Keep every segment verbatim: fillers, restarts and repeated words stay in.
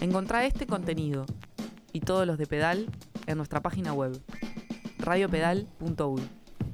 Encontrá este contenido y todos los de Pedal en nuestra página web, radio pedal punto uy.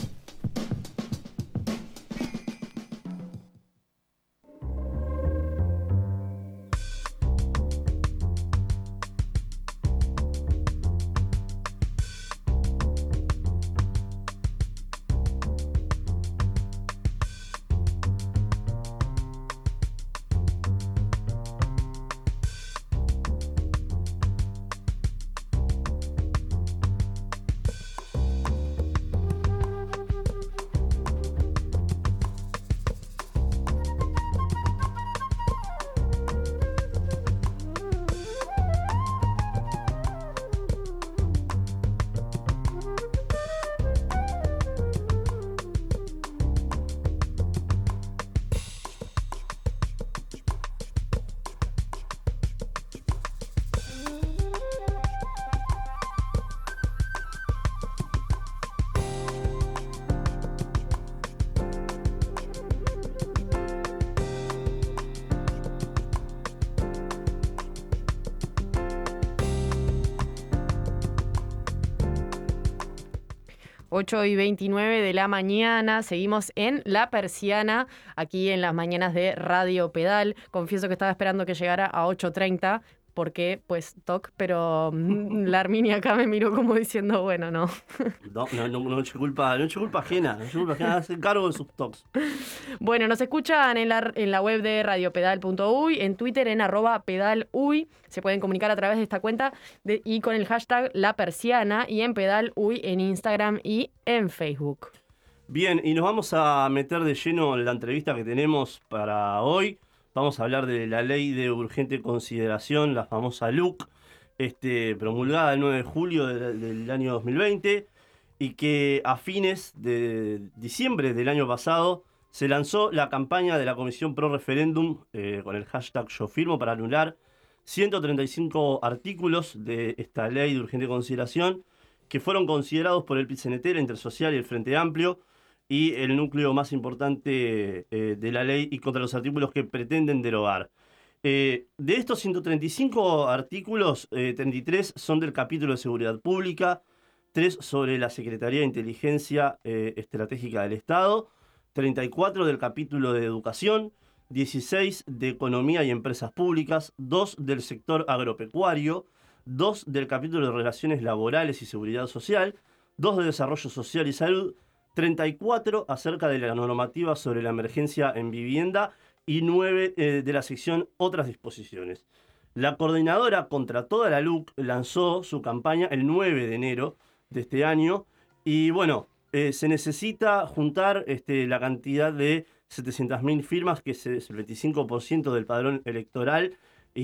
ocho y veintinueve de la mañana, seguimos en La Persiana, aquí en las mañanas de Radio Pedal. Confieso que estaba esperando que llegara a ocho treinta, porque, pues, toc, pero mm, la Arminia acá me miró como diciendo, bueno, no. No, no, no, no eche culpa, no eche culpa ajena, no eche culpa ajena, hace cargo de sus tocs. Bueno, nos escuchan en la, en la web de radio pedal punto uy, en Twitter en arroba pedaluy, se pueden comunicar a través de esta cuenta de, y con el hashtag La Persiana, y en pedaluy en Instagram y en Facebook. Bien, y nos vamos a meter de lleno en la entrevista que tenemos para hoy. Vamos a hablar de la ley de urgente consideración, la famosa L U C, este, promulgada el nueve de julio de, del año dos mil veinte, y que a fines de diciembre del año pasado se lanzó la campaña de la Comisión Pro Referéndum eh, con el hashtag Yo Firmo para anular ciento treinta y cinco artículos de esta ley de urgente consideración que fueron considerados por el P I C N T, la Intersocial y el Frente Amplio, y el núcleo más importante eh, de la ley, y contra los artículos que pretenden derogar. Eh, de estos ciento treinta y cinco artículos, eh, treinta y tres son del capítulo de Seguridad Pública, tres sobre la Secretaría de Inteligencia eh, Estratégica del Estado, treinta y cuatro del capítulo de Educación, dieciséis de Economía y Empresas Públicas, dos del sector agropecuario, dos del capítulo de Relaciones Laborales y Seguridad Social, dos de Desarrollo Social y Salud, treinta y cuatro acerca de la normativa sobre la emergencia en vivienda y nueve eh, de la sección Otras disposiciones. La coordinadora contra toda la L U C lanzó su campaña el nueve de enero de este año y bueno, eh, se necesita juntar este, la cantidad de setecientas mil firmas, que es el veinticinco por ciento del padrón electoral,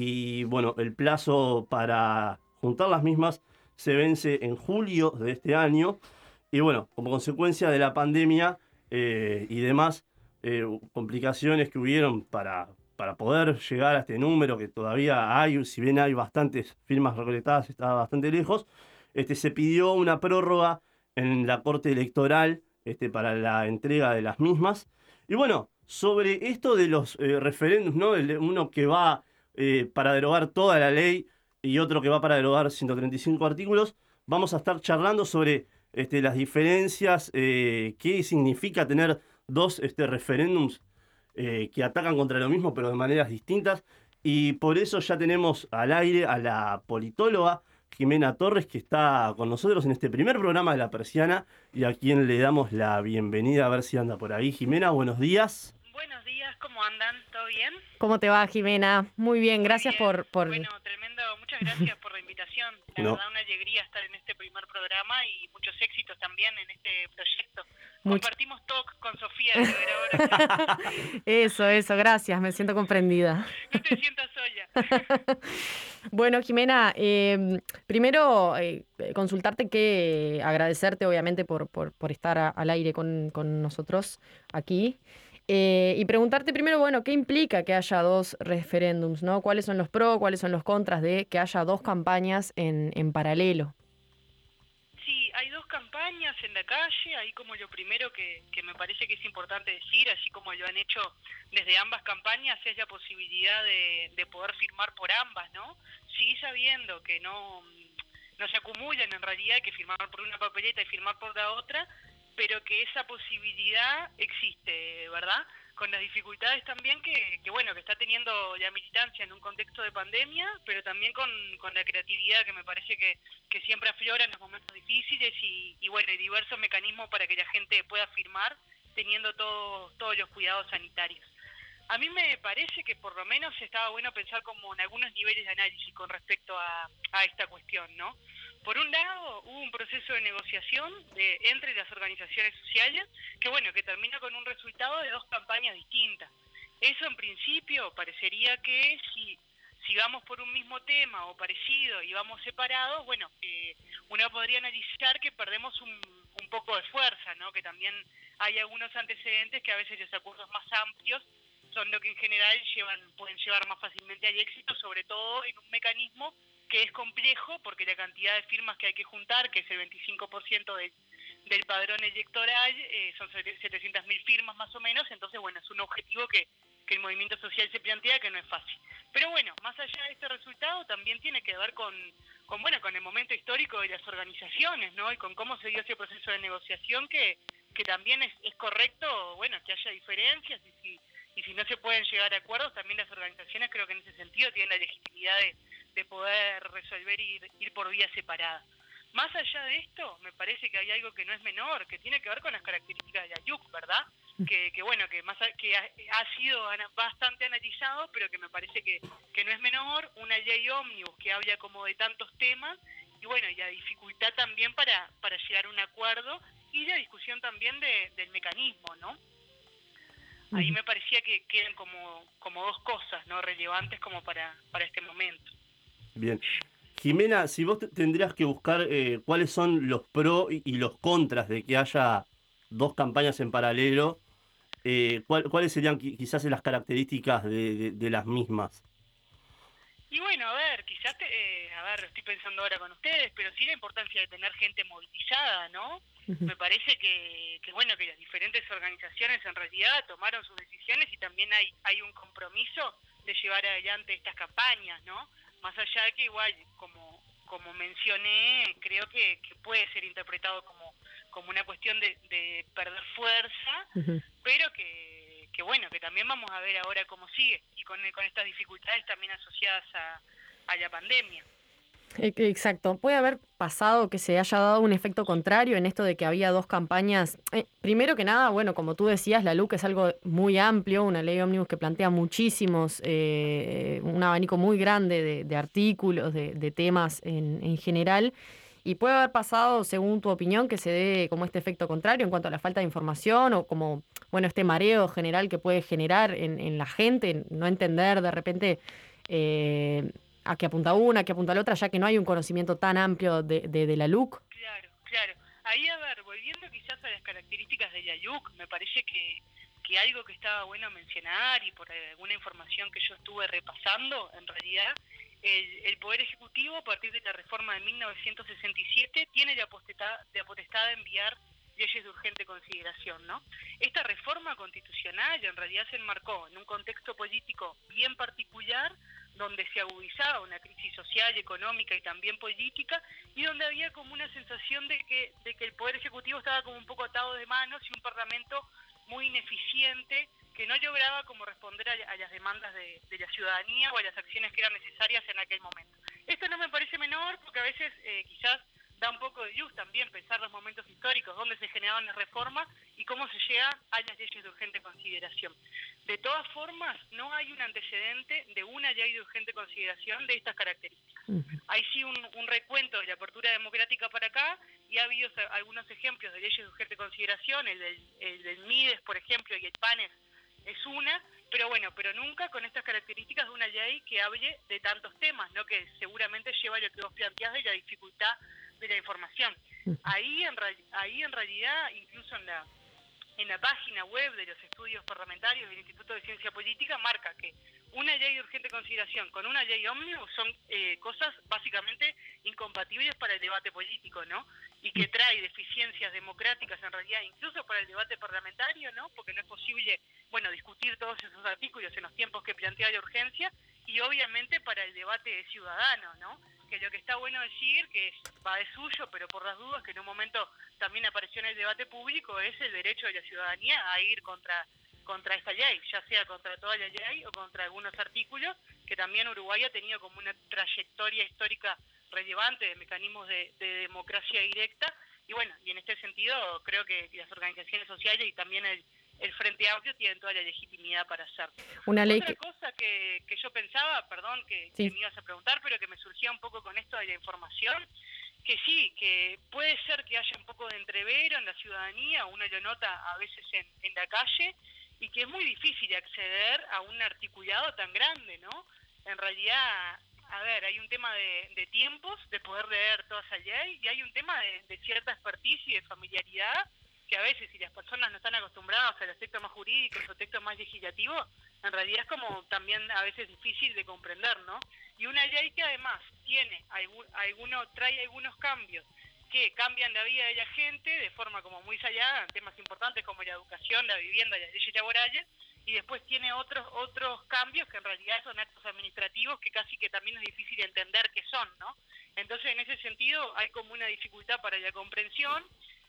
y bueno, el plazo para juntar las mismas se vence en julio de este año. Y bueno, como consecuencia de la pandemia eh, y demás eh, complicaciones que hubieron para, para poder llegar a este número, que todavía hay, si bien hay bastantes firmas recolectadas, está bastante lejos, este, se pidió una prórroga en la Corte Electoral este, para la entrega de las mismas. Y bueno, sobre esto de los eh, referéndums, ¿no? El, uno que va eh, para derogar toda la ley y otro que va para derogar ciento treinta y cinco artículos, vamos a estar charlando sobre Este, las diferencias, eh, qué significa tener dos este, referéndums eh, que atacan contra lo mismo pero de maneras distintas, y por eso ya tenemos al aire a la politóloga Jimena Torres, que está con nosotros en este primer programa de La Persiana y a quien le damos la bienvenida, a ver si anda por ahí. Jimena, buenos días. Buenos días, ¿cómo andan? ¿Todo bien? ¿Cómo te va, Jimena? Muy bien, gracias Muy bien. por, por... Bueno, tremendo, muchas gracias por la invitación. La No. verdad, una alegría estar en este primer programa y muchos éxitos también en este proyecto. Much... Compartimos talk con Sofía de ver ahora. Eso, eso, gracias, me siento comprendida. No te sientas sola. Bueno, Jimena, eh, primero eh, consultarte que agradecerte obviamente por, por, por estar a, al aire con, con nosotros aquí. Eh, y preguntarte primero, bueno, ¿qué implica que haya dos referéndums, ¿no? ¿Cuáles son los pros, cuáles son los contras de que haya dos campañas en, en paralelo? Sí, hay dos campañas. campañas en la calle, ahí como lo primero que, que me parece que es importante decir, así como lo han hecho desde ambas campañas, es la posibilidad de, de poder firmar por ambas, ¿no? Sí, sabiendo que no, no se acumulan en realidad, que firmar por una papeleta y firmar por la otra, pero que esa posibilidad existe, ¿verdad? Con las dificultades también que, que bueno, que está teniendo la militancia en un contexto de pandemia, pero también con, con la creatividad que me parece que, que siempre aflora en los momentos difíciles y, y bueno, y diversos mecanismos para que la gente pueda firmar teniendo todo, todos los cuidados sanitarios. A mí me parece que por lo menos estaba bueno pensar como en algunos niveles de análisis con respecto a, a esta cuestión, ¿no? Por un lado, hubo un proceso de negociación de, entre las organizaciones sociales que, bueno, que termina con un resultado de dos campañas distintas. Eso, en principio, parecería que si, si vamos por un mismo tema o parecido y vamos separados, bueno, eh, uno podría analizar que perdemos un, un poco de fuerza, ¿no? Que también hay algunos antecedentes que a veces los acuerdos más amplios son lo que en general llevan pueden llevar más fácilmente al éxito, sobre todo en un mecanismo que es complejo porque la cantidad de firmas que hay que juntar, que es el veinticinco por ciento de, del padrón electoral, eh, son setecientas mil firmas más o menos, entonces bueno, es un objetivo que, que el movimiento social se plantea que no es fácil. Pero bueno, más allá de este resultado también tiene que ver con, con bueno, con el momento histórico de las organizaciones, ¿no? Y con cómo se dio ese proceso de negociación que, que también es, es correcto, bueno, que haya diferencias y si, y si no se pueden llegar a acuerdos, también las organizaciones creo que en ese sentido tienen la legitimidad de de poder resolver y ir, ir por vías separadas. Más allá de esto, me parece que hay algo que no es menor, que tiene que ver con las características de la Y U C, ¿verdad? Que, que bueno, que más a, que ha, ha sido ana, bastante analizado, pero que me parece que, que no es menor, una ley ómnibus que habla como de tantos temas, y bueno, y la dificultad también para, para llegar a un acuerdo, y la discusión también de, del mecanismo, ¿no? Ahí me parecía que quedan como, como dos cosas, ¿no? Relevantes como para, para este momento. Bien. Jimena, si vos tendrías que buscar eh, cuáles son los pros y, y los contras de que haya dos campañas en paralelo, eh, ¿cuál, ¿cuáles serían quizás las características de, de, de las mismas? Y bueno, a ver, quizás, te, eh, a ver, estoy pensando ahora con ustedes, pero sí la importancia de tener gente movilizada, ¿no? Uh-huh. Me parece que, que, bueno, que las diferentes organizaciones en realidad tomaron sus decisiones y también hay, hay un compromiso de llevar adelante estas campañas, ¿no? Más allá de que igual, como, como mencioné, creo que, que puede ser interpretado como, como una cuestión de, de perder fuerza, uh-huh. pero que, que bueno, que también vamos a ver ahora cómo sigue, y con, con estas dificultades también asociadas a, a la pandemia. Exacto. Puede haber pasado que se haya dado un efecto contrario en esto de que había dos campañas. Eh, primero que nada, bueno, como tú decías, la L U C es algo muy amplio, una ley ómnibus que plantea muchísimos, eh, un abanico muy grande de, de artículos, de, de temas en, en general. Y puede haber pasado, según tu opinión, que se dé como este efecto contrario en cuanto a la falta de información o como, bueno, este mareo general que puede generar en, en la gente, no entender de repente eh, a qué apunta una, a qué apunta la otra, ya que no hay un conocimiento tan amplio de, de, de la L U C. Claro, claro. Ahí, a ver, volviendo quizás a las características de la L U C, me parece que, que algo que estaba bueno mencionar y por alguna información que yo estuve repasando, en realidad, El, el Poder Ejecutivo, a partir de la reforma de mil novecientos sesenta y siete, tiene la potestad, la potestad de enviar leyes de urgente consideración, ¿no? Esta reforma constitucional en realidad se enmarcó en un contexto político bien particular, donde se agudizaba una crisis social, económica y también política, y donde había como una sensación de que, de que el Poder Ejecutivo estaba como un poco atado de manos y un Parlamento muy ineficiente, que no lograba como responder a, a las demandas de, de la ciudadanía o a las acciones que eran necesarias en aquel momento. Esto no me parece menor porque a veces eh, quizás da un poco de luz también pensar los momentos históricos donde se generaban las reformas y cómo se llega a las leyes de urgente consideración. De todas formas, no hay un antecedente de una ley de urgente consideración de estas características. Uh-huh. Hay sí un, un recuento de la apertura democrática para acá y ha habido algunos ejemplos de leyes de urgente consideración, el del, el del MIDES, por ejemplo, y el PANES es una, pero bueno, pero nunca con estas características de una ley que hable de tantos temas, ¿no? Que seguramente lleva a lo que vos planteás de la dificultad de la información. Ahí en, ahí en realidad, incluso en la, en la página web de los estudios parlamentarios del Instituto de Ciencia Política, marca que una ley de urgente consideración con una ley ómnibus son eh, cosas básicamente incompatibles para el debate político, ¿no? y que trae deficiencias democráticas en realidad, incluso para el debate parlamentario, ¿no? Porque no es posible, bueno, discutir todos esos artículos en los tiempos que plantea la urgencia, y obviamente para el debate ciudadano, ¿no? Que lo que está bueno decir, que es, va de suyo, pero por las dudas, que en un momento también apareció en el debate público, es el derecho de la ciudadanía a ir contra contra esta ley, ya sea contra toda la ley o contra algunos artículos, que también Uruguay ha tenido como una trayectoria histórica relevante de mecanismos de, de democracia directa, y bueno, y en este sentido creo que las organizaciones sociales y también el, el Frente Amplio tienen toda la legitimidad para hacerlo. Una ley Otra que... cosa que, que yo pensaba, perdón que, Sí. que me ibas a preguntar, pero que me surgía un poco con esto de la información, que sí, que puede ser que haya un poco de entrevero en la ciudadanía, uno lo nota a veces en, en la calle, y que es muy difícil acceder a un articulado tan grande, ¿no? En realidad, a ver, hay un tema de, de tiempos, de poder leer toda esa ley, y hay un tema de, de cierta expertise y de familiaridad, que a veces, si las personas no están acostumbradas a los textos más jurídicos o textos más legislativos, en realidad es como también a veces difícil de comprender, ¿no? Y una ley que además tiene algún, alguno, trae algunos cambios que cambian la vida de la gente de forma como muy sallada en temas importantes como la educación, la vivienda, las leyes laborales, y después tiene otros otros cambios que en realidad son actos administrativos que casi que también es difícil entender qué son, ¿no? Entonces, en ese sentido, hay como una dificultad para la comprensión.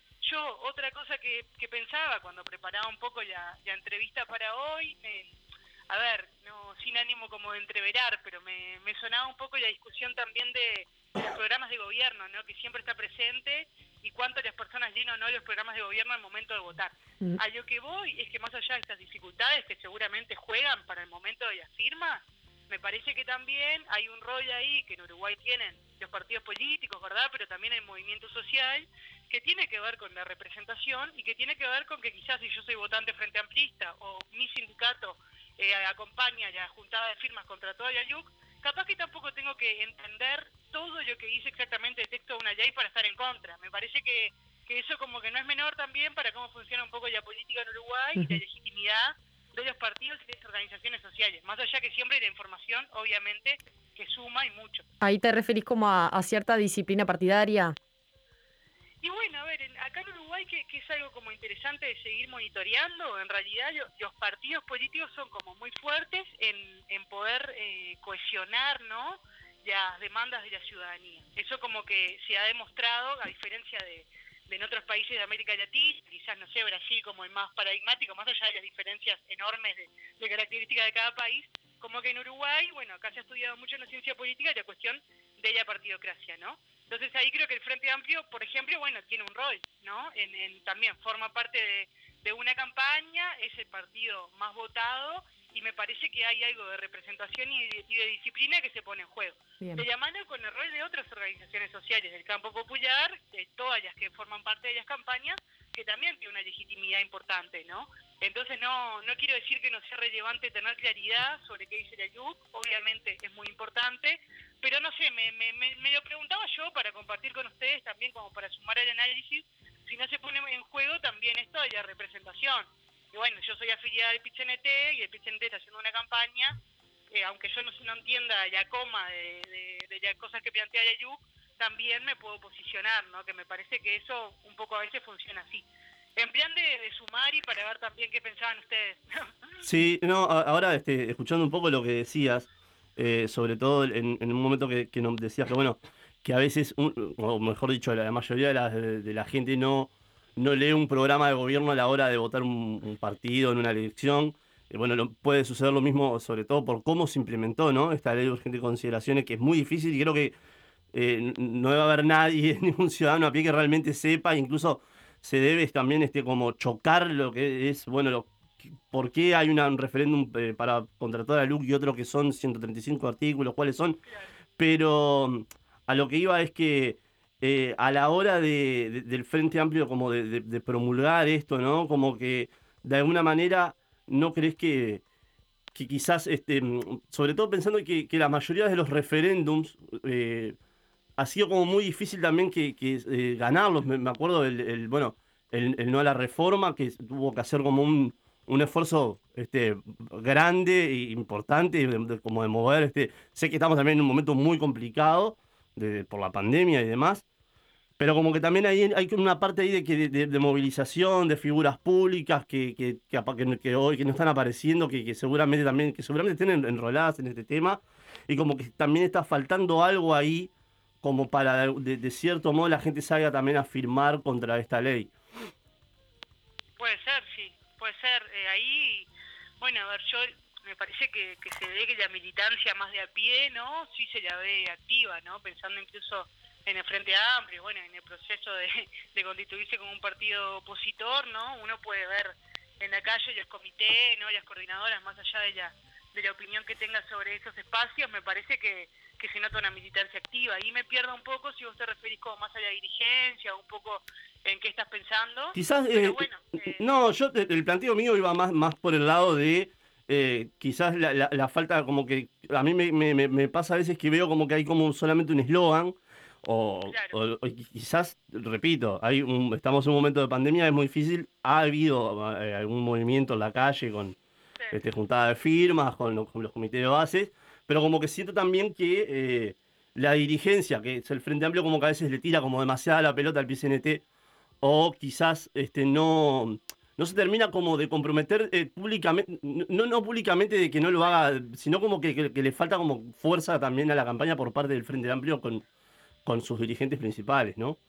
Yo, otra cosa que, que pensaba cuando preparaba un poco la, la entrevista para hoy, eh, a ver, no sin ánimo como de entreverar, pero me, me sonaba un poco la discusión también de, de los programas de gobierno, ¿no? Que siempre está presente, y cuánto las personas llenan o no los programas de gobierno al momento de votar. Mm. A lo que voy es que más allá de estas dificultades que seguramente juegan para el momento de las firmas, me parece que también hay un rol ahí que en Uruguay tienen los partidos políticos, ¿verdad? Pero también el movimiento social, que tiene que ver con la representación y que tiene que ver con que quizás si yo soy votante frente amplista o mi sindicato eh, acompaña la juntada de firmas contra toda la L U C, capaz que tampoco tengo que entender todo lo que dice exactamente el texto de una ley para estar en contra. Me parece que, que eso como que no es menor también para cómo funciona un poco la política en Uruguay y la legitimidad de los partidos y de las organizaciones sociales. Más allá que siempre la información, obviamente, que suma y mucho. Ahí te referís como a, a cierta disciplina partidaria. Y bueno, a ver, en, acá en Uruguay, que, que es algo como interesante de seguir monitoreando, en realidad lo, los partidos políticos son como muy fuertes en, en poder eh, cohesionar, ¿no?, las demandas de la ciudadanía. Eso como que se ha demostrado, a diferencia de, de en otros países de América Latina, quizás, no sé, Brasil como el más paradigmático, más allá de las diferencias enormes de, de características de cada país, como que en Uruguay, bueno, acá se ha estudiado mucho en la ciencia política la cuestión de la partidocracia, ¿no? Entonces ahí creo que el Frente Amplio, por ejemplo, bueno, tiene un rol, ¿no? En, en también forma parte de, de una campaña, es el partido más votado, y me parece que hay algo de representación y de, y de disciplina que se pone en juego. Bien. De la mano con el rol de otras organizaciones sociales del campo popular, de todas las que forman parte de las campañas, que también tiene una legitimidad importante, ¿no? Entonces no no quiero decir que no sea relevante tener claridad sobre qué dice la L U C, obviamente es muy importante, pero no sé, me, me, me, me lo preguntaba yo para compartir con ustedes también, como para sumar el análisis, si no se pone en juego también esto de la representación. Y bueno, yo soy afiliada del P C N T y el P C N T está haciendo una campaña, eh, aunque yo no, no entienda la coma de, de, de las cosas que plantea la L U C, también me puedo posicionar, ¿no? Que me parece que eso un poco a veces funciona así. En plan de, de sumar y para ver también qué pensaban ustedes. Sí, no, a- ahora este, escuchando un poco lo que decías, eh, sobre todo en, en un momento que, que nos decías que, bueno, que a veces, un- o mejor dicho, la mayoría de la, de la gente no, no lee un programa de gobierno a la hora de votar un, un partido en una elección. Eh, bueno, lo- puede suceder lo mismo, sobre todo por cómo se implementó, ¿no?, esta ley de urgente consideraciones, que es muy difícil, y creo que eh, n- no debe haber nadie, ningún ciudadano a pie que realmente sepa. Incluso se debe también este, como chocar lo que es, bueno, lo, por qué hay una- un referéndum eh, para contra toda la L U C y otro que son ciento treinta y cinco artículos, cuáles son. Pero mm, a lo que iba es que eh, a la hora de, de- del Frente Amplio como de, de- de promulgar esto, ¿no? Como que de alguna manera no crees que, que quizás, este, mm, sobre todo pensando que, que la mayoría de los referéndums eh, ha sido como muy difícil también que, que, eh, ganarlos. Me, me acuerdo el, el, bueno, el, el no a la reforma, que tuvo que hacer como un, un esfuerzo este, grande e importante, de- de- como de mover. Este, sé que estamos también en un momento muy complicado de- por la pandemia y demás, Pero como que también hay, hay una parte ahí de, que, de, de movilización, de figuras públicas que, que, que, apa- que- que hoy que no están apareciendo, que, que seguramente también, que seguramente estén en- enroladas en este tema, y como que también está faltando algo ahí, como para de, de cierto modo la gente salga también a firmar contra esta ley. Puede ser, sí, puede ser. Eh, ahí, bueno, a ver, yo me parece que, que se ve que la militancia más de a pie, ¿no? Sí se la ve activa, ¿no? Pensando incluso en el Frente Amplio, bueno, en el proceso de, de constituirse como un partido opositor, ¿no? Uno puede ver en la calle los comités, ¿no? Las coordinadoras, más allá de la, de la opinión que tenga sobre esos espacios, me parece que, que se nota una militancia activa. Ahí me pierdo un poco si vos te referís como más a la dirigencia, un poco en qué estás pensando. Quizás, Pero eh, bueno, eh, no, yo el planteo mío iba más, más por el lado de eh, quizás la, la, la falta, como que a mí me, me, me- me pasa a veces que veo como que hay como solamente un eslogan, o, claro, o- o quizás, repito, hay un- estamos en un momento de pandemia, es muy difícil, ha habido eh, algún movimiento en la calle con sí, este, juntada de firmas, con, lo- con los comités de bases, pero como que siento también que eh, la dirigencia, que es el Frente Amplio, como que a veces le tira como demasiada la pelota al P C N T, o quizás este, no, no se termina como de comprometer eh, públicamente, no, no públicamente de que no lo haga, sino como que, que- que le falta como fuerza también a la campaña por parte del Frente Amplio con, con sus dirigentes principales, ¿no?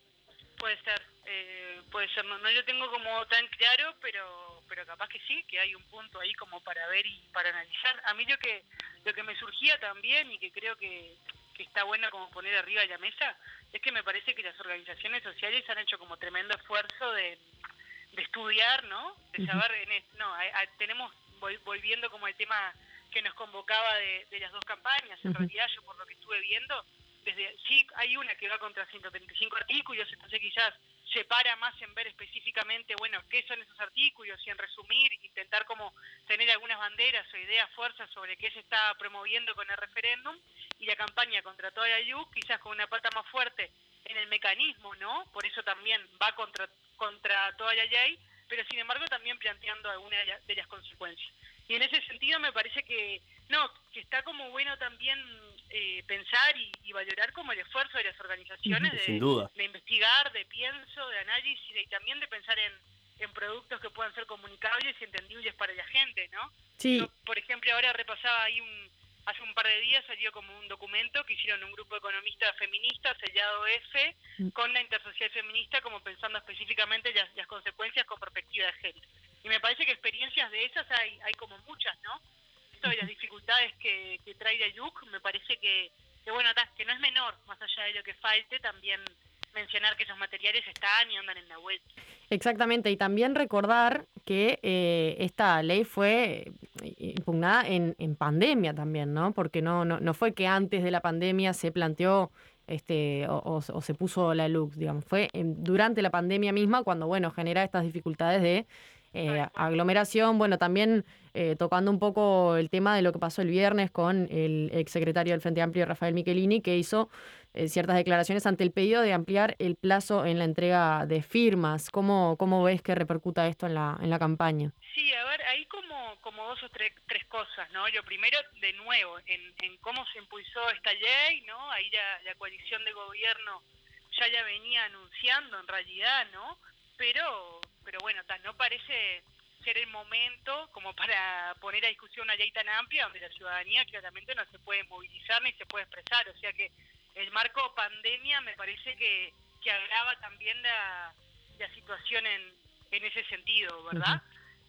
puede ser, eh, puede ser. No, no lo tengo como tan claro, pero pero capaz que sí, que hay un punto ahí como para ver y para analizar. A mí lo que lo que me surgía también y que creo que, que está bueno como poner arriba de la mesa es que me parece que las organizaciones sociales han hecho como tremendo esfuerzo de, de estudiar, ¿no? De saber, en es- no, a- a- tenemos, vol- volviendo como al tema que nos convocaba de, de las dos campañas, en Ujú. realidad yo por lo que estuve viendo, desde sí hay una que va contra ciento treinta y cinco artículos, entonces quizás se para más en ver específicamente, bueno, qué son esos artículos y en resumir, intentar como tener algunas banderas o ideas fuerzas sobre qué se está promoviendo con el referéndum, y la campaña contra toda la luz quizás con una pata más fuerte en el mecanismo, ¿no? Por eso también va contra contra toda la ley, pero sin embargo también planteando algunas de, la- de las consecuencias. Y en ese sentido me parece que, no, que está como bueno también eh, pensar y, y valorar como el esfuerzo de las organizaciones Sin de, duda. de investigar, de pienso, de análisis y también de pensar en, en productos que puedan ser comunicables y entendibles para la gente, ¿no? Sí, Yo, por ejemplo, ahora repasaba ahí un, hace un par de días salió como un documento que hicieron un grupo de economistas feministas, el Lado F, Mm. con la intersocial feminista, como pensando específicamente las, las consecuencias con perspectiva de género. Y me parece que experiencias de esas hay, hay como muchas, ¿no? Esto de las dificultades que, que trae la Y U C, me parece que, que bueno, ta, que no es menor, más allá de lo que falte, también mencionar que esos materiales están y andan en la web. exactamente. Y también recordar que eh, esta ley fue eh, impugnada en, en pandemia también, ¿no? Porque no, no, no fue que antes de la pandemia se planteó este o, o- o se puso la luz, digamos. Fue en- durante la pandemia misma cuando, bueno, genera estas dificultades de eh, Tal cual. aglomeración. Bueno, también eh, tocando un poco el tema de lo que pasó el viernes con el exsecretario del Frente Amplio, Rafael Michelini, que hizo eh, ciertas declaraciones ante el pedido de ampliar el plazo en la entrega de firmas. ¿Cómo, cómo ves que repercuta esto en la, en la campaña? Sí, a ver, hay como, como dos o tres, tres cosas, ¿no? Lo primero, de nuevo, en, en cómo se impulsó esta ley, ¿no? Ahí la, la coalición de gobierno ya la venía anunciando en realidad, ¿no? Pero, pero bueno, tal, no parece ser el momento como para poner a discusión una ley tan amplia donde la ciudadanía claramente no se puede movilizar ni se puede expresar. O sea que el marco pandemia me parece que, que agrava también la, la situación en, en ese sentido, ¿verdad?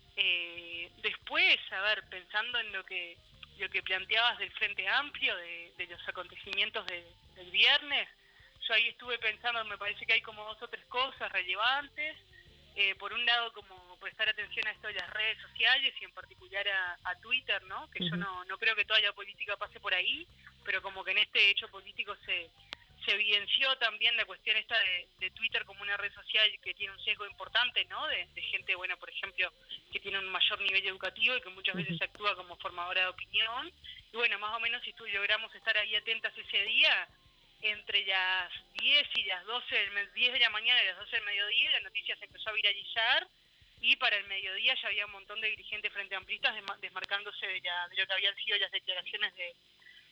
Eh, después, a ver, pensando en lo que lo que planteabas del Frente Amplio, de, de los acontecimientos de, del viernes, yo ahí estuve pensando, me parece que hay como dos o tres cosas relevantes. Eh, por un lado, como prestar atención a esto de las redes sociales y en particular a, a Twitter, ¿no? Que yo Ujú. no, no creo que toda la política pase por ahí, pero como que en este hecho político se, se evidenció también la cuestión esta de, de Twitter como una red social que tiene un sesgo importante, ¿no? De, de gente, bueno, por ejemplo, que tiene un mayor nivel educativo y que muchas veces Ujú. actúa como formadora de opinión. Y bueno, más o menos si tú logramos estar ahí atentas ese día, entre las diez y las doce, del me- diez de la mañana y las doce del mediodía, la noticia se empezó a viralizar y para el mediodía ya había un montón de dirigentes frente amplistas desma- desmarcándose de, la- de lo que habían sido las declaraciones de,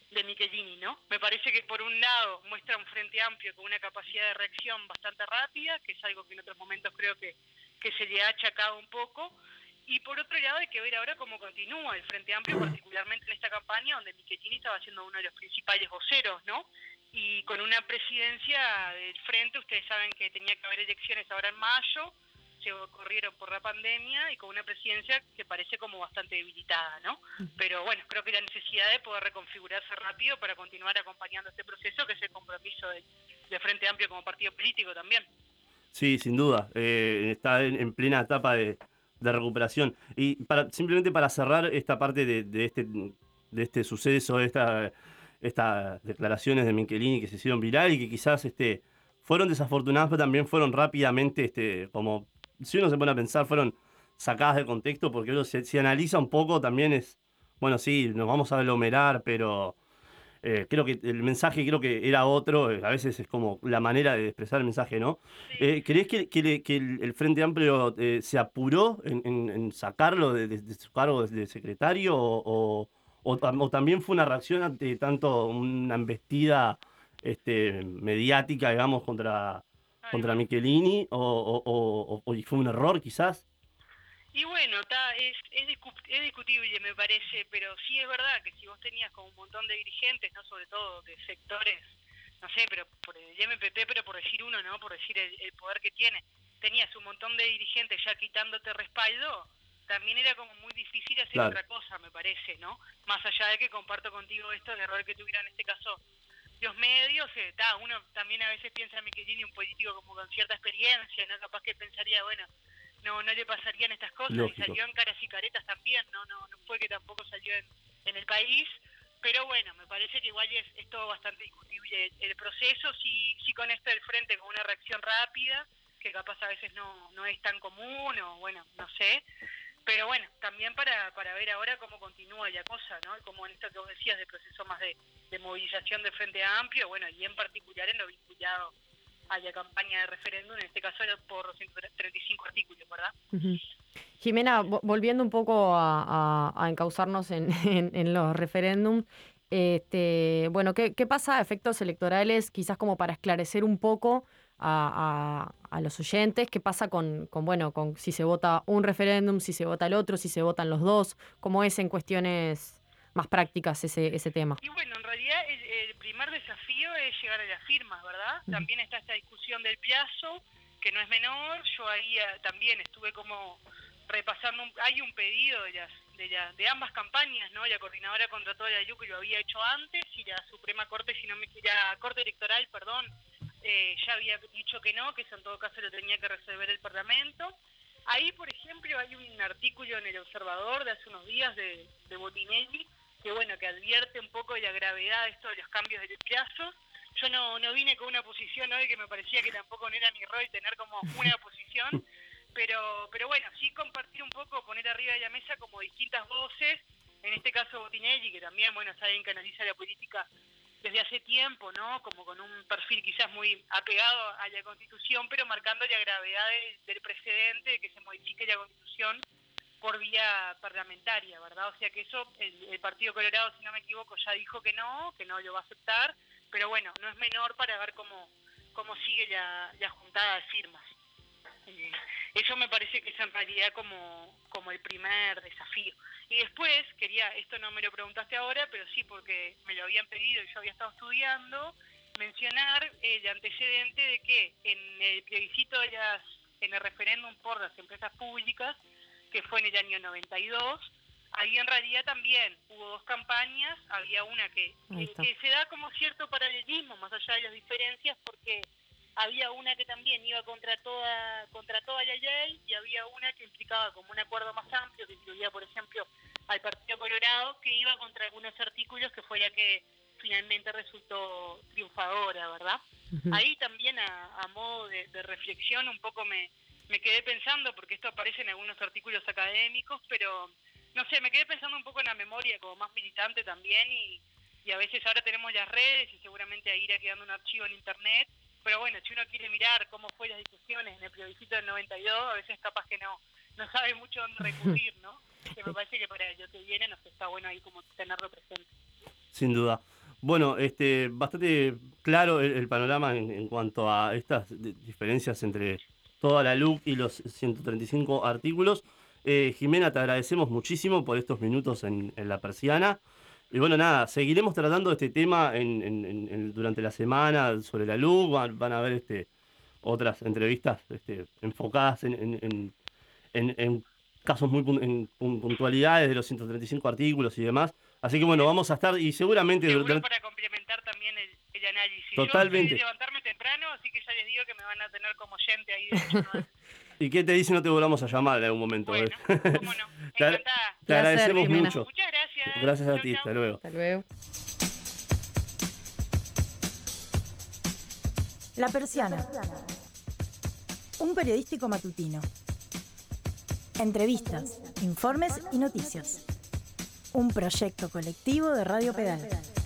de Michelini, ¿no? Me parece que por un lado muestra un frente amplio con una capacidad de reacción bastante rápida, que es algo que en otros momentos creo que, que se le ha achacado un poco, y por otro lado hay que ver ahora cómo continúa el Frente Amplio, particularmente en esta campaña donde Michelini estaba siendo uno de los principales voceros, ¿no? Y con una presidencia del Frente, ustedes saben que tenía que haber elecciones ahora en mayo, se corrieron por la pandemia y con una presidencia que parece como bastante debilitada, ¿no? Pero bueno, creo que la necesidad de poder reconfigurarse rápido para continuar acompañando este proceso, que es el compromiso de, de Frente Amplio como partido político también. Sí, sin duda. Eh, está en, en plena etapa de, de recuperación. Y para simplemente para cerrar esta parte de, de este de este suceso, de esta, estas declaraciones de Michelini que se hicieron viral y que quizás este, fueron desafortunadas, pero también fueron rápidamente, este, como si uno se pone a pensar, fueron sacadas de contexto, porque uno se, se analiza un poco también es, bueno, sí, nos vamos a aglomerar, pero Eh, creo que el mensaje creo que era otro, eh, a veces es como la manera de expresar el mensaje, ¿no? Eh, ¿Crees que, que, le- que el, el Frente Amplio eh, se apuró en, en- en sacarlo de, de- de su cargo de, de secretario o, o- o tam- o también fue una reacción ante tanto una embestida este, mediática, digamos, contra, Ahí contra va. Michelini o, o- o- o- o fue un error quizás? Y bueno, ta, es, es, discu- es discutible, me parece, pero sí es verdad que si vos tenías como un montón de dirigentes, no sobre todo de sectores, no sé, pero por el M P P, pero por decir uno, ¿no? Por decir el, el poder que tiene, tenías un montón de dirigentes ya quitándote respaldo, también era como muy difícil hacer Claro. otra cosa, me parece, ¿no? Más allá de que comparto contigo esto, el error que tuvieron en este caso los medios, eh, ta, uno también a veces piensa en Michelini, un político como con cierta experiencia, ¿no? Capaz que pensaría, bueno, no no le pasarían estas cosas, Lógico. y salió en Caras y Caretas también, no no no fue que tampoco salió en, en el país, pero bueno, me parece que igual es, es todo bastante discutible el, el proceso, sí sí con esto del frente, con una reacción rápida, que capaz a veces no no es tan común, o bueno, no sé, pero bueno, también para, para ver ahora cómo continúa la cosa, ¿no? Como en esto que vos decías, de proceso más de, de movilización de Frente Amplio, bueno, y en particular en lo vinculado a la campaña de referéndum, en este caso era por los ciento treinta y cinco artículos, ¿verdad? Ujú. Jimena, vo- volviendo un poco a, a- a encauzarnos en, en- en los referéndums, este, bueno, ¿qué, qué pasa a efectos electorales, quizás como para esclarecer un poco a, a- a los oyentes, qué pasa con, con, bueno, con si se vota un referéndum, si se vota el otro, si se votan los dos, cómo es en cuestiones más prácticas ese, ese tema? Y bueno, en realidad el, el primer desafío es llegar a las firmas, ¿verdad? Ujú. También está esta discusión del plazo, que no es menor. Yo ahí eh, también estuve como repasando, un- hay un pedido de las de, la- de ambas campañas, ¿no? La coordinadora contra toda la L U C lo había hecho antes, y la Suprema Corte, si no me la Corte Electoral, perdón, eh, ya había dicho que no, que eso en todo caso lo tenía que resolver el Parlamento. Ahí, por ejemplo, hay un artículo en El Observador de hace unos días de, de Botinelli, que bueno, que advierte un poco de la gravedad de esto de los cambios de plazo. Yo no, no vine con una posición hoy, que me parecía que tampoco no era mi rol tener como una posición, pero pero bueno, sí compartir un poco, poner arriba de la mesa como distintas voces, en este caso Botinelli, que también, bueno, es alguien que analiza la política desde hace tiempo, ¿no? Como con un perfil quizás muy apegado a la Constitución, pero marcando la gravedad de, del precedente de que se modifique la Constitución por vía parlamentaria, ¿verdad? O sea que eso, el, el Partido Colorado, si no me equivoco, ya dijo que no, que no lo va a aceptar, pero bueno, no es menor para ver cómo, cómo sigue la, la juntada de firmas. Eh, Eso me parece que es en realidad como, como el primer desafío. Y después, quería, esto no me lo preguntaste ahora, pero sí porque me lo habían pedido y yo había estado estudiando, mencionar el antecedente de que en el plebiscito de las, en el referéndum por las empresas públicas, que fue en el año noventa y dos, ahí en realidad también hubo dos campañas, había una que, Ahí que, está. que se da como cierto paralelismo, más allá de las diferencias, porque había una que también iba contra toda contra toda la ley, y había una que implicaba como un acuerdo más amplio, que incluía, por ejemplo, al Partido Colorado, que iba contra algunos artículos, que fue la que finalmente resultó triunfadora, ¿verdad? Ujú. Ahí también, a, a modo de, de reflexión, un poco me, me quedé pensando, porque esto aparece en algunos artículos académicos, pero no sé, me quedé pensando un poco en la memoria como más militante también, y, y a veces ahora tenemos las redes y seguramente ahí irá quedando un archivo en internet, pero bueno, si uno quiere mirar cómo fue las discusiones en el plebiscito del noventa y dos, a veces capaz que no no sabe mucho dónde recurrir, ¿no? Que me parece que para lo que viene nos está bueno ahí como tenerlo presente. Sin duda. Bueno, este, bastante claro el, el panorama en, en cuanto a estas de- diferencias entre toda la L U C y los ciento treinta y cinco artículos. Eh, Jimena, te agradecemos muchísimo por estos minutos en, en La Persiana. Y bueno, nada, seguiremos tratando este tema en, en- en- en- durante la semana sobre la L U C. Van, van a haber este, otras entrevistas este, enfocadas en, en- en- en- en casos muy pun- en pun- puntualidades de los ciento treinta y cinco artículos y demás. Así que bueno, vamos a estar y seguramente... Seguro durante- para complementar también el, el análisis. Totalmente. Yo decidí levantarme temprano, así que ya les digo que me van a tener como oyente ahí de hecho, ¿no? ¿Y qué te dice no te volvamos a llamar en algún momento? Bueno, eh? cómo no. Te agra- Encantada. Te Placer, agradecemos Jimena. mucho. Muchas gracias. Gracias a Chau, ti, chau. hasta luego. Hasta luego. La Persiana. Un periodístico matutino. Entrevistas, informes y noticias. Un proyecto colectivo de Radio Pedal.